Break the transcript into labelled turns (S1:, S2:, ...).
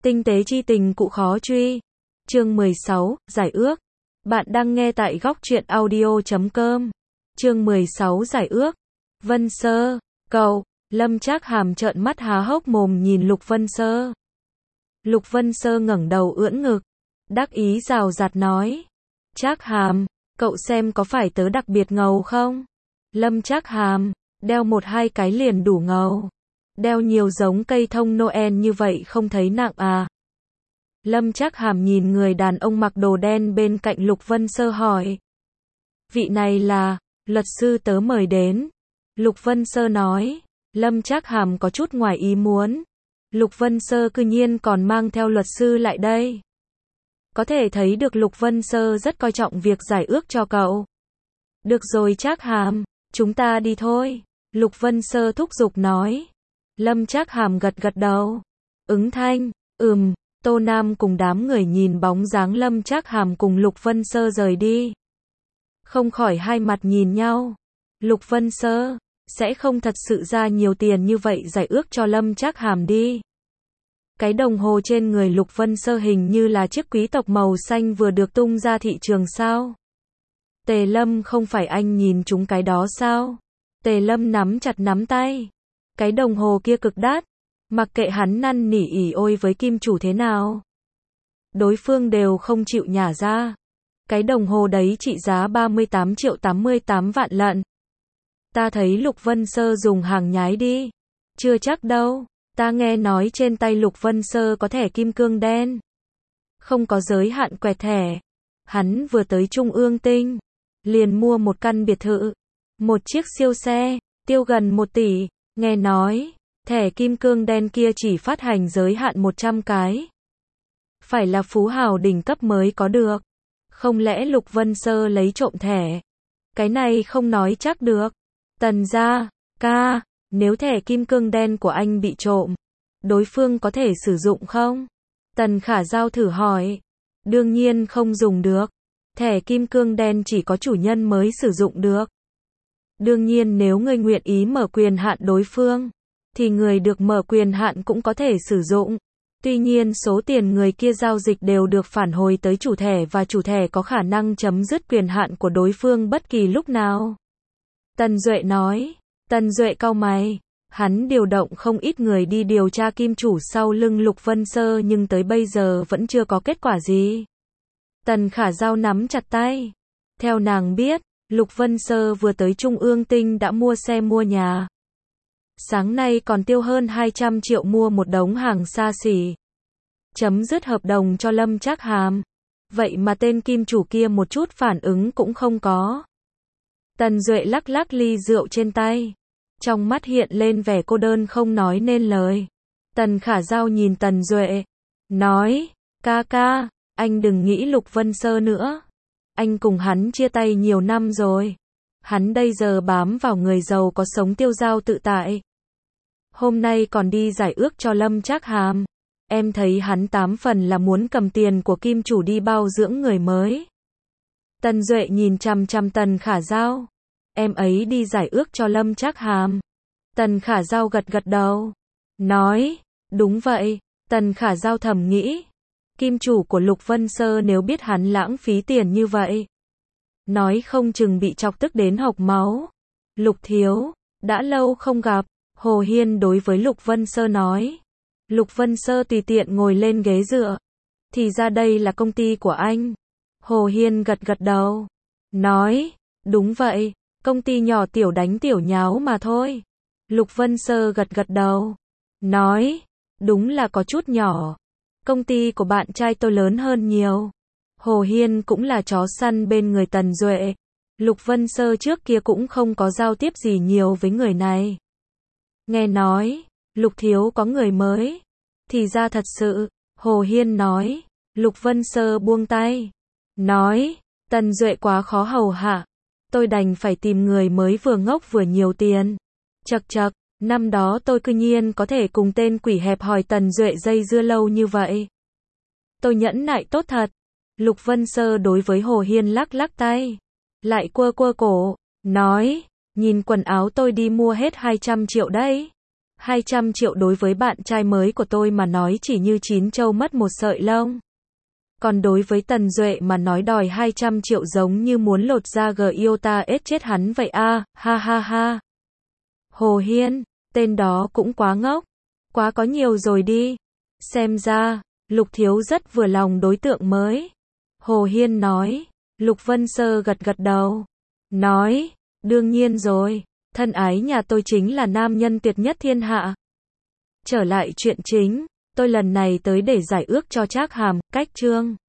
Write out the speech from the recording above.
S1: Tinh tế chi tình cụ khó truy. Chương 16, giải ước. Bạn đang nghe tại góc truyện audio.com. Chương 16 giải ước. Vân Sơ, cậu. Lâm Trác Hàm trợn mắt há hốc mồm nhìn Lục Vân Sơ. Lục Vân Sơ ngẩng đầu ưỡn ngực, đắc ý rào rạt nói: Trác Hàm, cậu xem có phải tớ đặc biệt ngầu không? Lâm Trác Hàm, đeo một hai cái liền đủ ngầu. Đeo nhiều giống cây thông Noel như vậy không thấy nặng à? Lâm Trác Hàm nhìn người đàn ông mặc đồ đen bên cạnh Lục Vân Sơ hỏi. Vị này là luật sư tớ mời đến. Lục Vân Sơ nói. Lâm Trác Hàm có chút ngoài ý muốn. Lục Vân Sơ cư nhiên còn mang theo luật sư lại đây. Có thể thấy được Lục Vân Sơ rất coi trọng việc giải ước cho cậu. Được rồi Trác Hàm, chúng ta đi thôi. Lục Vân Sơ thúc giục nói. Lâm Trác Hàm gật gật đầu. Ứng thanh, Tô Nam cùng đám người nhìn bóng dáng Lâm Trác Hàm cùng Lục Vân Sơ rời đi. Không khỏi hai mặt nhìn nhau. Lục Vân Sơ, sẽ không thật sự ra nhiều tiền như vậy giải ước cho Lâm Trác Hàm đi. Cái đồng hồ trên người Lục Vân Sơ hình như là chiếc quý tộc màu xanh vừa được tung ra thị trường sao? Tề Lâm không phải anh nhìn chúng cái đó sao? Tề Lâm nắm chặt nắm tay. Cái đồng hồ kia cực đắt. Mặc kệ hắn năn nỉ ỉ ôi với kim chủ thế nào, đối phương đều không chịu nhả ra. Cái đồng hồ đấy trị giá 38 vạn lận. Ta thấy Lục Vân Sơ dùng hàng nhái đi. Chưa chắc đâu. Ta nghe nói trên tay Lục Vân Sơ có thẻ kim cương đen. Không có giới hạn quẹt thẻ. Hắn vừa tới Trung ương Tinh, liền mua một căn biệt thự, một chiếc siêu xe, tiêu gần 1 tỷ. Nghe nói, thẻ kim cương đen kia chỉ phát hành giới hạn 100 cái. Phải là phú hào đỉnh cấp mới có được. Không lẽ Lục Vân Sơ lấy trộm thẻ? Cái này không nói chắc được. Tần gia, ca, nếu thẻ kim cương đen của anh bị trộm, đối phương có thể sử dụng không? Tần Khả Giao thử hỏi. Đương nhiên không dùng được. Thẻ kim cương đen chỉ có chủ nhân mới sử dụng được. Đương nhiên nếu người nguyện ý mở quyền hạn đối phương, thì người được mở quyền hạn cũng có thể sử dụng. Tuy nhiên số tiền người kia giao dịch đều được phản hồi tới chủ thẻ và chủ thẻ có khả năng chấm dứt quyền hạn của đối phương bất kỳ lúc nào. Tần Duệ nói. Tần Duệ cau mày. Hắn điều động không ít người đi điều tra kim chủ sau lưng Lục Vân Sơ nhưng tới bây giờ vẫn chưa có kết quả gì. Tần Khả Giao nắm chặt tay. Theo nàng biết, Lục Vân Sơ vừa tới Trung ương Tinh đã mua xe mua nhà. Sáng nay còn tiêu hơn 200 triệu mua một đống hàng xa xỉ. Chấm dứt hợp đồng cho Lâm Trác Hàm. Vậy mà tên kim chủ kia một chút phản ứng cũng không có. Tần Duệ lắc lắc ly rượu trên tay. Trong mắt hiện lên vẻ cô đơn không nói nên lời. Tần Khả Giao nhìn Tần Duệ. Nói, ca, anh đừng nghĩ Lục Vân Sơ nữa. Anh cùng hắn chia tay nhiều năm rồi. Hắn bây giờ bám vào người giàu có sống tiêu dao tự tại. Hôm nay còn đi giải ước cho Lâm Trác Hàm. Em thấy hắn 8 phần là muốn cầm tiền của kim chủ đi bao dưỡng người mới. Tần Duệ nhìn chằm chằm Tần Khả Giao. Em ấy đi giải ước cho Lâm Trác Hàm. Tần Khả Giao gật gật đầu. Nói, đúng vậy. Tần Khả Giao thầm nghĩ. Kim chủ của Lục Vân Sơ nếu biết hắn lãng phí tiền như vậy, nói không chừng bị chọc tức đến hộc máu. Lục thiếu, đã lâu không gặp. Hồ Hiên đối với Lục Vân Sơ nói. Lục Vân Sơ tùy tiện ngồi lên ghế dựa. Thì ra đây là công ty của anh. Hồ Hiên gật gật đầu. Nói, đúng vậy, công ty nhỏ tiểu đánh tiểu nháo mà thôi. Lục Vân Sơ gật gật đầu. Nói, đúng là có chút nhỏ. Công ty của bạn trai tôi lớn hơn nhiều. Hồ Hiên cũng là chó săn bên người Tần Duệ. Lục Vân Sơ trước kia cũng không có giao tiếp gì nhiều với người này. Nghe nói, Lục thiếu có người mới. Thì ra thật sự, Hồ Hiên nói. Lục Vân Sơ buông tay. Nói, Tần Duệ quá khó hầu hạ. Tôi đành phải tìm người mới vừa ngốc vừa nhiều tiền. Chậc, năm đó tôi cư nhiên có thể cùng tên quỷ hẹp hòi Tần Duệ dây dưa lâu như vậy. Tôi nhẫn nại tốt thật. Lục Vân Sơ đối với Hồ Hiên lắc lắc tay. Lại quơ cổ. Nói, nhìn quần áo tôi đi mua hết 200 triệu đấy. 200 triệu đối với bạn trai mới của tôi mà nói chỉ như chín trâu mất một sợi lông. Còn đối với Tần Duệ mà nói đòi 200 triệu giống như muốn lột da Giota ết chết hắn vậy a, ha ha ha. Hồ Hiên, tên đó cũng quá ngốc, quá có nhiều rồi đi. Xem ra, Lục Thiếu rất vừa lòng đối tượng mới. Hồ Hiên nói. Lục Vân Sơ gật gật đầu. Nói, đương nhiên rồi, thân ái nhà tôi chính là nam nhân tuyệt nhất thiên hạ. Trở lại chuyện chính, tôi lần này tới để giải ước cho Trác Hàm, cách Trương